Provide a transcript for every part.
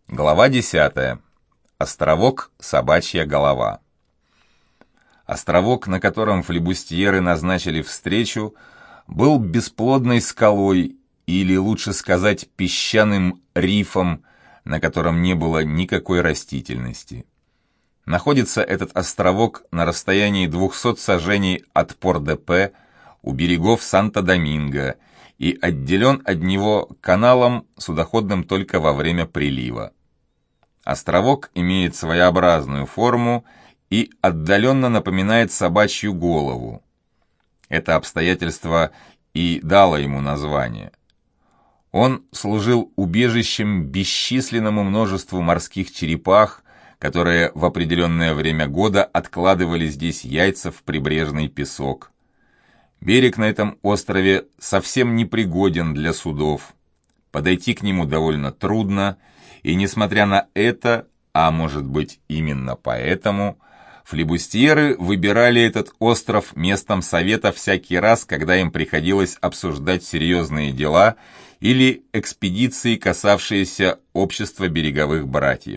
Глава 10. Островок Собачья голова. Островок, на котором флибустьеры назначили встречу, был бесплодной скалой, или, лучше сказать, песчаным рифом, на котором не было никакой растительности. Находится этот островок на расстоянии 200 саженей от Пор-де-Пе у берегов Санто-Доминго и отделен от него каналом, судоходным только во время прилива. Островок имеет своеобразную форму и отдаленно напоминает собачью голову. Это обстоятельство и дало ему название. Он служил убежищем бесчисленному множеству морских черепах, которые в определенное время года откладывали здесь яйца в прибрежный песок. Берег на этом острове совсем непригоден для судов. Подойти к нему довольно трудно, и несмотря на это, а может быть именно поэтому, флибустьеры выбирали этот остров местом совета всякий раз, когда им приходилось обсуждать серьезные дела или экспедиции, касавшиеся общества береговых братьев.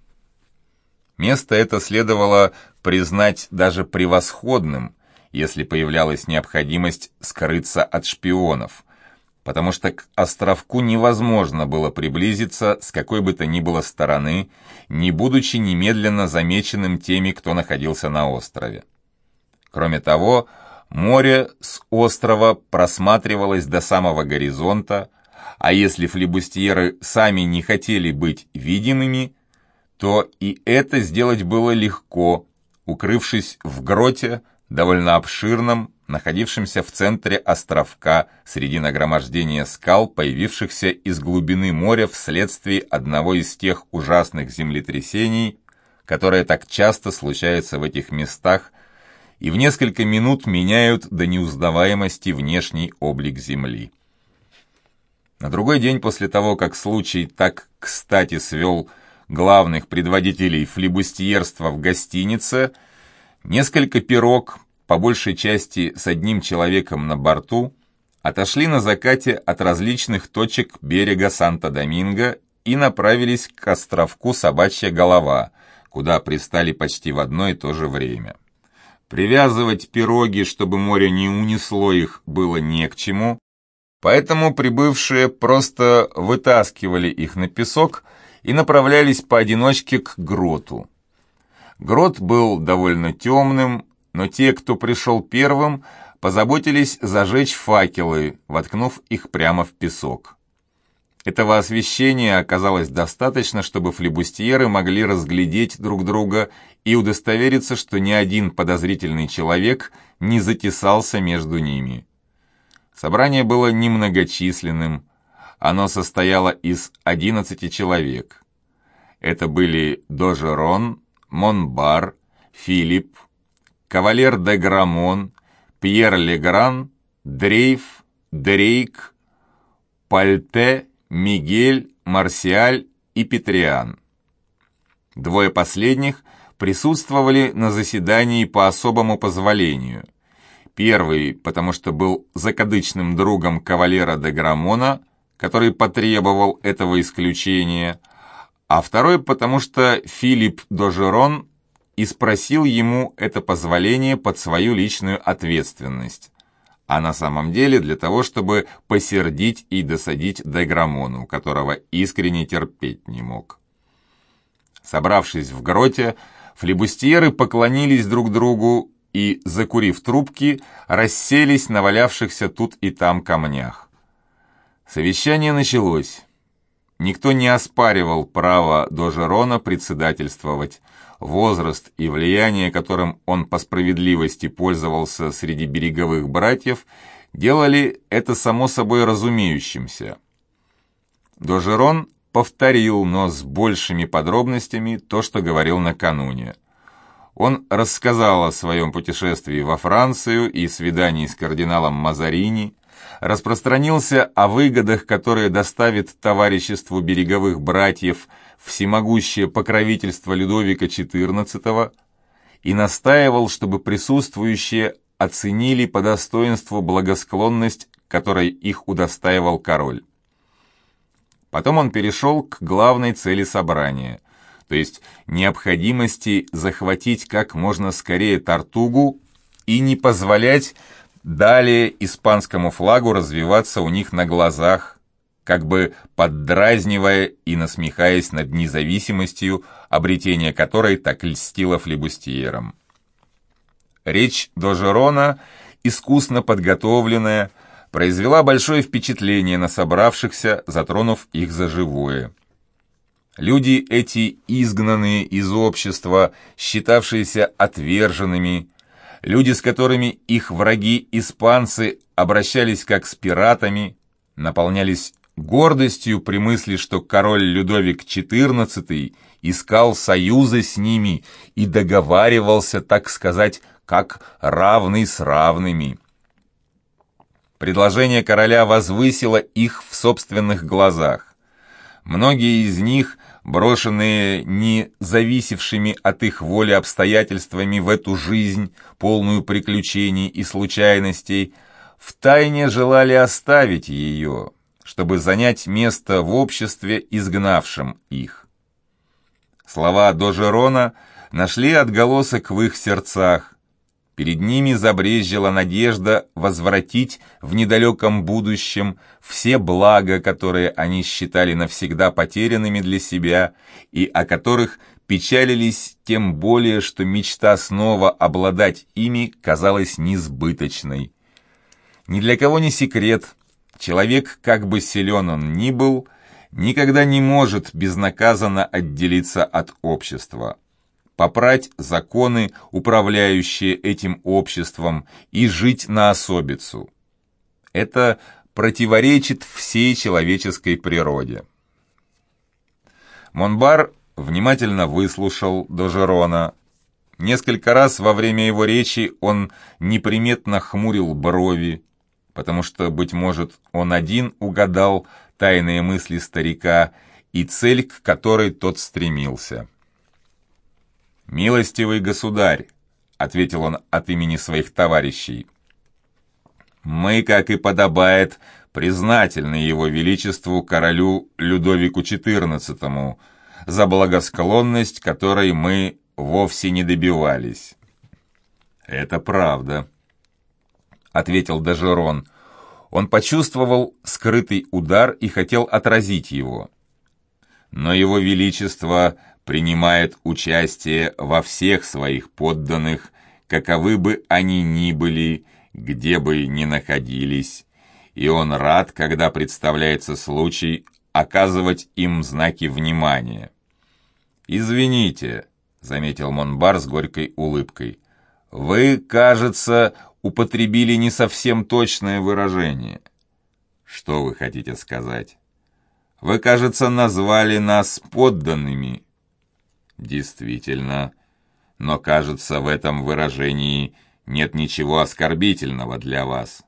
Место это следовало признать даже превосходным, если появлялась необходимость скрыться от шпионов, потому что к островку невозможно было приблизиться с какой бы то ни было стороны, не будучи немедленно замеченным теми, кто находился на острове. Кроме того, море с острова просматривалось до самого горизонта, а если флибустьеры сами не хотели быть видимыми, то и это сделать было легко, укрывшись в гроте, довольно обширном, находившемся в центре островка среди нагромождения скал, появившихся из глубины моря вследствие одного из тех ужасных землетрясений, которые так часто случаются в этих местах и в несколько минут меняют до неузнаваемости внешний облик земли. На другой день после того, как случай так кстати свел главных предводителей флибустьерства в гостинице, несколько пирог, по большей части с одним человеком на борту, отошли на закате от различных точек берега Санто-Доминго и направились к островку Собачья голова, куда пристали почти в одно и то же время. Привязывать пироги, чтобы море не унесло их, было не к чему, поэтому прибывшие просто вытаскивали их на песок и направлялись поодиночке к гроту. Грот был довольно темным, но те, кто пришел первым, позаботились зажечь факелы, воткнув их прямо в песок. Этого освещения оказалось достаточно, чтобы флибустьеры могли разглядеть друг друга и удостовериться, что ни один подозрительный человек не затесался между ними. Собрание было немногочисленным, оно состояло из 11 человек. Это были Дожерон, Монбар, Филипп, Кавалер де Грамон, Пьер Легран, Дрейф, Дрейк, Пальте, Мигель, Марсиаль и Петриан. Двое последних присутствовали на заседании по особому позволению. Первый, потому что был закадычным другом кавалера де Грамона, который потребовал этого исключения, а второй, потому что Филипп Дожерон и спросил ему это позволение под свою личную ответственность, а на самом деле для того, чтобы посердить и досадить де Грамону, которого искренне терпеть не мог. Собравшись в гроте, флибустьеры поклонились друг другу и, закурив трубки, расселись на валявшихся тут и там камнях. Совещание началось. Никто не оспаривал право Дожерона председательствовать. Возраст и влияние, которым он по справедливости пользовался среди береговых братьев, делали это само собой разумеющимся. Дожерон повторил, но с большими подробностями, то, что говорил накануне. Он рассказал о своем путешествии во Францию и свидании с кардиналом Мазарини, распространился о выгодах, которые доставит товариществу береговых братьев всемогущее покровительство Людовика XIV, и настаивал, чтобы присутствующие оценили по достоинству благосклонность, которой их удостаивал король. Потом он перешел к главной цели собрания, то есть необходимости захватить как можно скорее Тартугу и не позволять далее испанскому флагу развиваться у них на глазах, как бы поддразнивая и насмехаясь над независимостью, обретение которой так льстило флибустьерам. Речь Дожерона, искусно подготовленная, произвела большое впечатление на собравшихся, затронув их за живое. Люди эти, изгнанные из общества, считавшиеся отверженными, люди, с которыми их враги-испанцы обращались как с пиратами, наполнялись гордостью при мысли, что король Людовик XIV искал союза с ними и договаривался, так сказать, как равный с равными. Предложение короля возвысило их в собственных глазах. Многие из них, брошенные не зависевшими от их воли обстоятельствами в эту жизнь, полную приключений и случайностей, втайне желали оставить ее, чтобы занять место в обществе, изгнавшем их. Слова Дожерона нашли отголосок в их сердцах. Перед ними забрезжила надежда возвратить в недалеком будущем все блага, которые они считали навсегда потерянными для себя и о которых печалились тем более, что мечта снова обладать ими казалась несбыточной. Ни для кого не секрет, человек, как бы силен он ни был, никогда не может безнаказанно отделиться от общества, попрать законы, управляющие этим обществом, и жить на особицу. Это противоречит всей человеческой природе. Монбар внимательно выслушал Дожерона. Несколько раз во время его речи он неприметно хмурил брови, потому что, быть может, он один угадал тайные мысли старика и цель, к которой тот стремился. «Милостивый государь», — ответил он от имени своих товарищей, — «мы, как и подобает, признательны его величеству королю Людовику XIV за благосклонность, которой мы вовсе не добивались». «Это правда», — ответил Дожерон. Он почувствовал скрытый удар и хотел отразить его. «Но его величество принимает участие во всех своих подданных, каковы бы они ни были, где бы ни находились, и он рад, когда представляется случай оказывать им знаки внимания». «Извините», — заметил Монбар с горькой улыбкой, — «вы, кажется, употребили не совсем точное выражение». «Что вы хотите сказать?» «Вы, кажется, назвали нас подданными». «Действительно, но, кажется, в этом выражении нет ничего оскорбительного для вас.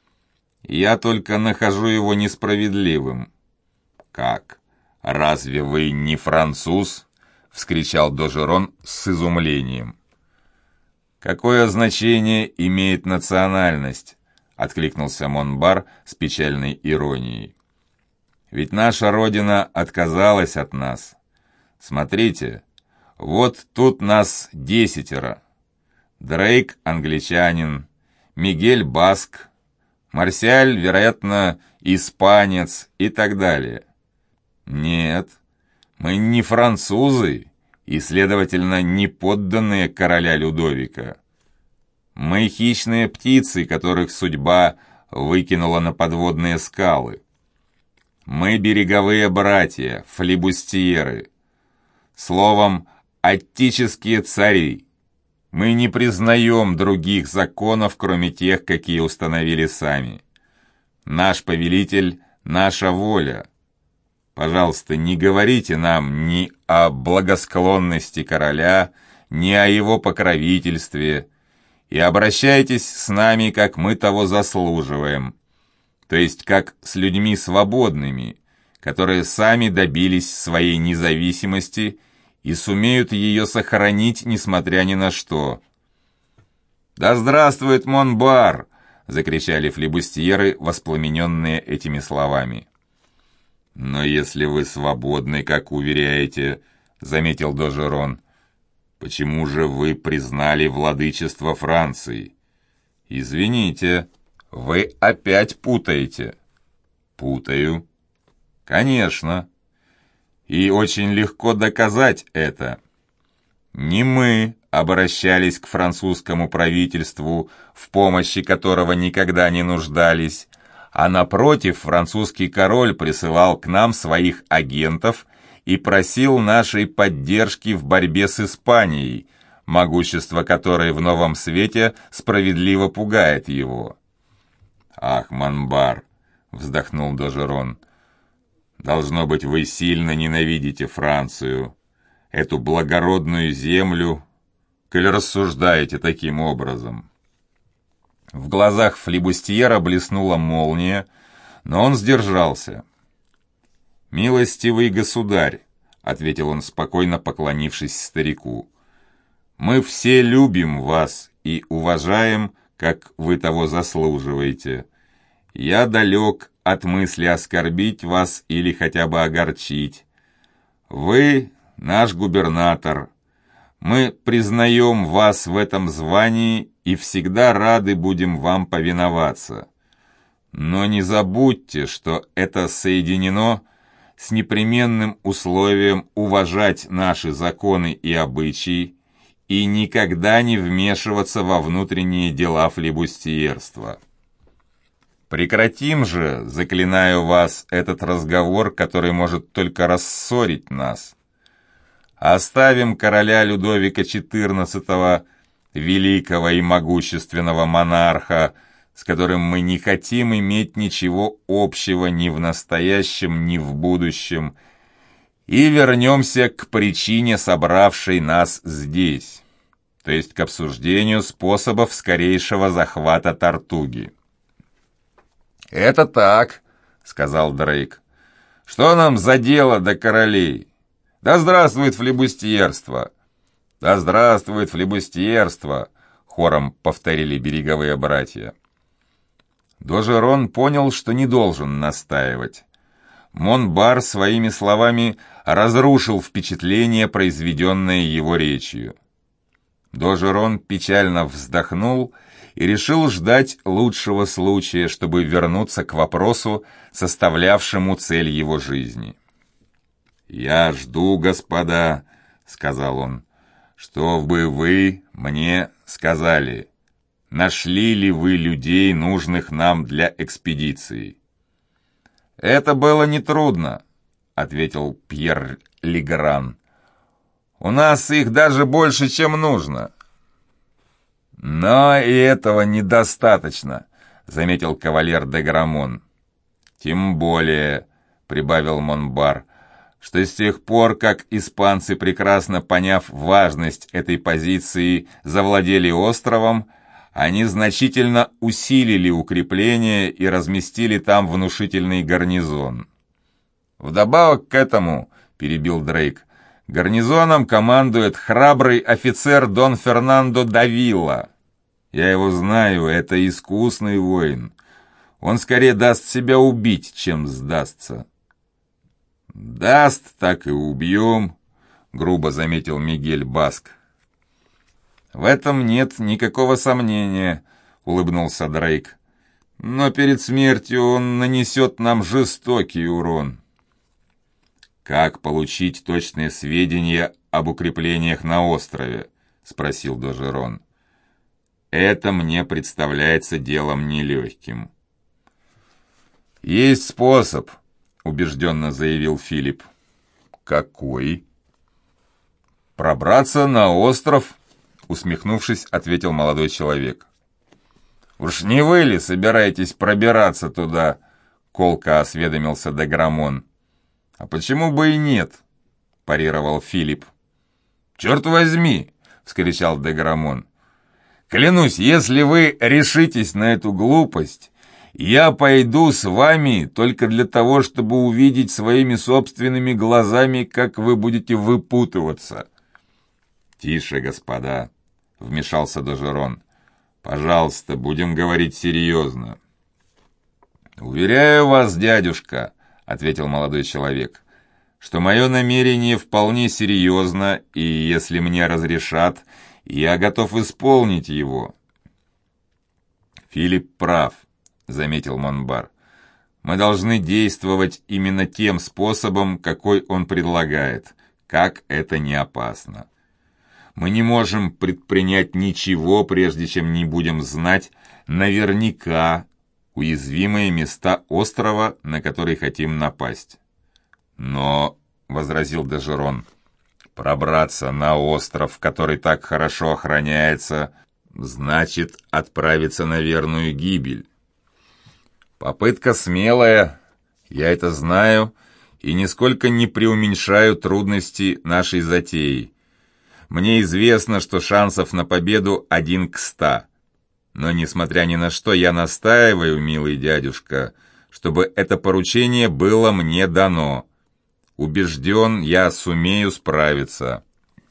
Я только нахожу его несправедливым». «Как? Разве вы не француз?» — вскричал Дожерон с изумлением. «Какое значение имеет национальность?» — откликнулся Монбар с печальной иронией. «Ведь наша родина отказалась от нас. Смотрите, вот тут нас 10. Дрейк — англичанин, Мигель — баск, Марсиаль, вероятно, испанец и так далее. Нет, мы не французы и, следовательно, не подданные короля Людовика. Мы хищные птицы, которых судьба выкинула на подводные скалы. Мы береговые братья, флибустьеры. Словом, аттические цари. Мы не признаем других законов, кроме тех, какие установили сами. Наш повелитель — наша воля. Пожалуйста, не говорите нам ни о благосклонности короля, ни о его покровительстве, и обращайтесь с нами, как мы того заслуживаем, то есть как с людьми свободными, которые сами добились своей независимости и сумеют ее сохранить, несмотря ни на что. «Да здравствует Монбар!» — закричали флибустьеры, воспламененные этими словами. «Но если вы свободны, как уверяете, — заметил Дожерон, — почему же вы признали владычество Франции? Извините, вы опять путаете». «Путаю». «Конечно. И очень легко доказать это. Не мы обращались к французскому правительству, в помощи которого никогда не нуждались, а напротив, французский король присылал к нам своих агентов и просил нашей поддержки в борьбе с Испанией, могущество которой в новом свете справедливо пугает его». «Ах, Монбар!» — вздохнул Дожерон. «Должно быть, вы сильно ненавидите Францию, эту благородную землю, коль рассуждаете таким образом». В глазах флибустьера блеснула молния, но он сдержался. «Милостивый государь», — ответил он, спокойно поклонившись старику, — «мы все любим вас и уважаем, как вы того заслуживаете. Я далек от мысли оскорбить вас или хотя бы огорчить. Вы наш губернатор. Мы признаем вас в этом звании и всегда рады будем вам повиноваться. Но не забудьте, что это соединено с непременным условием уважать наши законы и обычаи и никогда не вмешиваться во внутренние дела флибустьерства. Прекратим же, заклинаю вас, этот разговор, который может только рассорить нас. Оставим короля Людовика XIV, великого и могущественного монарха, с которым мы не хотим иметь ничего общего ни в настоящем, ни в будущем, и вернемся к причине, собравшей нас здесь, то есть к обсуждению способов скорейшего захвата Тартуги. «Это так», — сказал Дрейк. «Что нам за дело до королей? Да здравствует флибустьерство!» «Да здравствует флибустьерство!» — хором повторили береговые братья. Дожерон понял, что не должен настаивать. Монбар своими словами разрушил впечатление, произведенное его речью. Дожерон печально вздохнул и решил ждать лучшего случая, чтобы вернуться к вопросу, составлявшему цель его жизни. «Я жду, господа», — сказал он, — «что бы вы мне сказали. Нашли ли вы людей, нужных нам для экспедиции?» «Это было нетрудно», — ответил Пьер Легран. «У нас их даже больше, чем нужно». «Но и этого недостаточно», — заметил кавалер де Грамон. «Тем более», — прибавил Монбар, — «что с тех пор, как испанцы, прекрасно поняв важность этой позиции, завладели островом, они значительно усилили укрепления и разместили там внушительный гарнизон». «Вдобавок к этому», — перебил Дрейк, — «гарнизоном командует храбрый офицер Дон Фернандо Давила. Я его знаю, это искусный воин. Он скорее даст себя убить, чем сдастся». «Даст, так и убьем», — грубо заметил Мигель Баск. «В этом нет никакого сомнения», — улыбнулся Дрейк. «Но перед смертью он нанесет нам жестокий урон». «Как получить точные сведения об укреплениях на острове?» — спросил Дожерон. «Это мне представляется делом нелегким». «Есть способ», — убежденно заявил Филипп. «Какой?» «Пробраться на остров», — усмехнувшись, ответил молодой человек. «Уж не вы ли собираетесь пробираться туда?» — колко осведомился де Грамон. «А почему бы и нет?» — парировал Филипп. «Черт возьми!» — вскричал де Грамон. «Клянусь, если вы решитесь на эту глупость, я пойду с вами только для того, чтобы увидеть своими собственными глазами, как вы будете выпутываться». «Тише, господа», — вмешался Дожерон. «Пожалуйста, будем говорить серьезно». «Уверяю вас, дядюшка», — ответил молодой человек, — «что мое намерение вполне серьезно, и если мне разрешат, я готов исполнить его». «Филипп прав», — заметил Монбар. «Мы должны действовать именно тем способом, какой он предлагает, как это не опасно. Мы не можем предпринять ничего, прежде чем не будем знать наверняка уязвимые места острова, на который хотим напасть». «Но», — возразил Д'Ажерон, — «пробраться на остров, который так хорошо охраняется, значит отправиться на верную гибель. Попытка смелая, я это знаю, и нисколько не преуменьшаю трудности нашей затеи. Мне известно, что шансов на победу 1 к 100. Но, несмотря ни на что, я настаиваю, милый дядюшка, чтобы это поручение было мне дано. Убежден, я сумею справиться».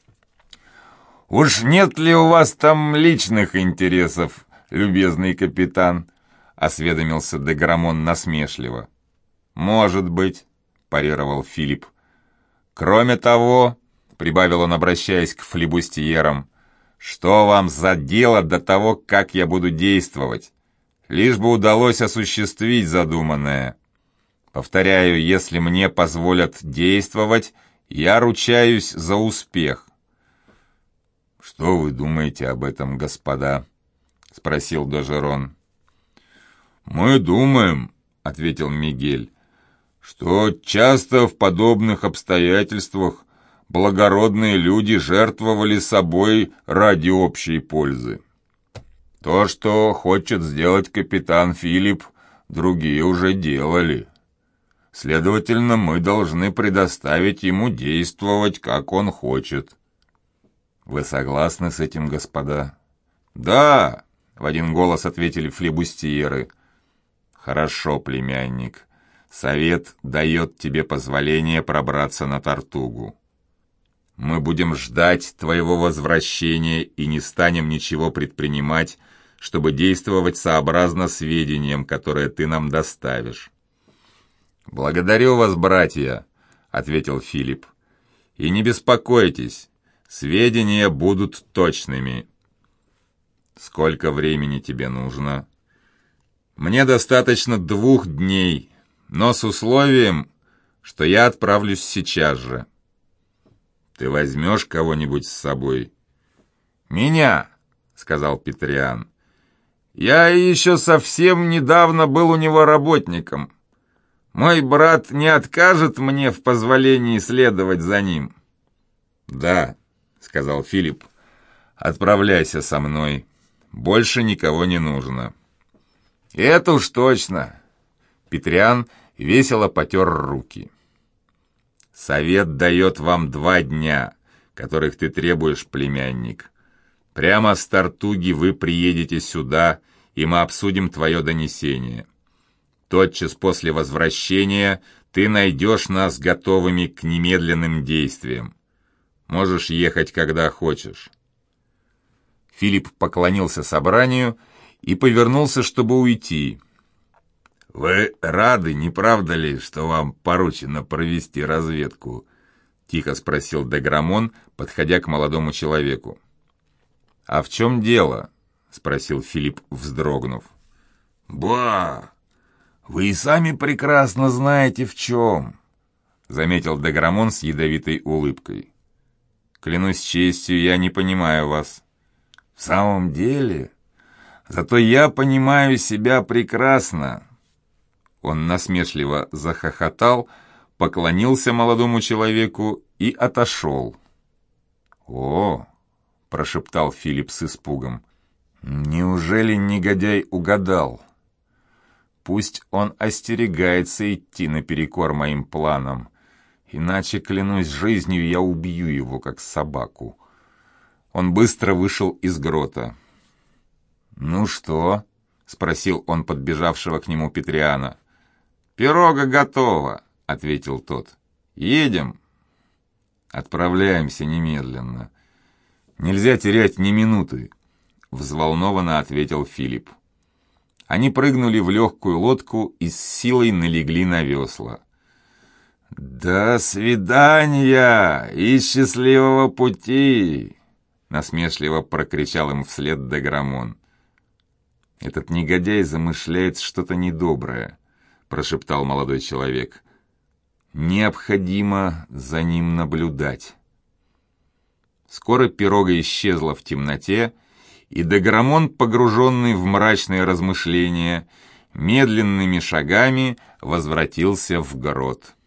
«Уж нет ли у вас там личных интересов, любезный капитан?» — осведомился Деграмон насмешливо. «Может быть», — парировал Филипп. «Кроме того», — прибавил он, обращаясь к флибустьерам, — «что вам за дело до того, как я буду действовать? Лишь бы удалось осуществить задуманное. Повторяю, если мне позволят действовать, я ручаюсь за успех». «Что вы думаете об этом, господа?» — спросил Д'Ажерон. «Мы думаем», — ответил Мигель, «что часто в подобных обстоятельствах благородные люди жертвовали собой ради общей пользы. То, что хочет сделать капитан Филипп, другие уже делали. Следовательно, мы должны предоставить ему действовать, как он хочет». «Вы согласны с этим, господа?» «Да», — в один голос ответили флибустьеры. «Хорошо, племянник. Совет дает тебе позволение пробраться на Тартугу. Мы будем ждать твоего возвращения и не станем ничего предпринимать, чтобы действовать сообразно сведениям, которые ты нам доставишь». «Благодарю вас, братья», — ответил Филипп. «И не беспокойтесь, сведения будут точными». «Сколько времени тебе нужно?» «Мне достаточно 2 дней, но с условием, что я отправлюсь сейчас же». «Ты возьмешь кого-нибудь с собой?» «Меня», — сказал Петриан. «Я еще совсем недавно был у него работником. Мой брат не откажет мне в позволении следовать за ним». «Да», — сказал Филипп, — «отправляйся со мной. Больше никого не нужно». «Это уж точно!» Петриан весело потер руки. «Совет дает вам 2 дня, которых ты требуешь, племянник. Прямо с Тартуги вы приедете сюда, и мы обсудим твое донесение. Тотчас после возвращения ты найдешь нас готовыми к немедленным действиям. Можешь ехать, когда хочешь». Филипп поклонился собранию и повернулся, чтобы уйти. «Вы рады, не правда ли, что вам поручено провести разведку?» — тихо спросил Деграмон, подходя к молодому человеку. «А в чем дело?» — спросил Филипп, вздрогнув. «Ба! Вы и сами прекрасно знаете, в чем!» — заметил Деграмон с ядовитой улыбкой. «Клянусь честью, я не понимаю вас». «В самом деле? Зато я понимаю себя прекрасно». Он насмешливо захохотал, поклонился молодому человеку и отошел. «О!» — прошептал Филипп с испугом. «Неужели негодяй угадал? Пусть он остерегается идти наперекор моим планам, иначе, клянусь жизнью, я убью его, как собаку». Он быстро вышел из грота. «Ну что?» — спросил он подбежавшего к нему Петриана. «Пирога готова», — ответил тот. «Едем». «Отправляемся немедленно. Нельзя терять ни минуты», — взволнованно ответил Филипп. Они прыгнули в легкую лодку и с силой налегли на весла. «До свидания и счастливого пути!» насмешливо прокричал им вслед Деграмон. «Этот негодяй замышляет что-то недоброе», прошептал молодой человек. «Необходимо за ним наблюдать». Скоро пирога исчезла в темноте, и Деграмон, погруженный в мрачные размышления, медленными шагами возвратился в грот.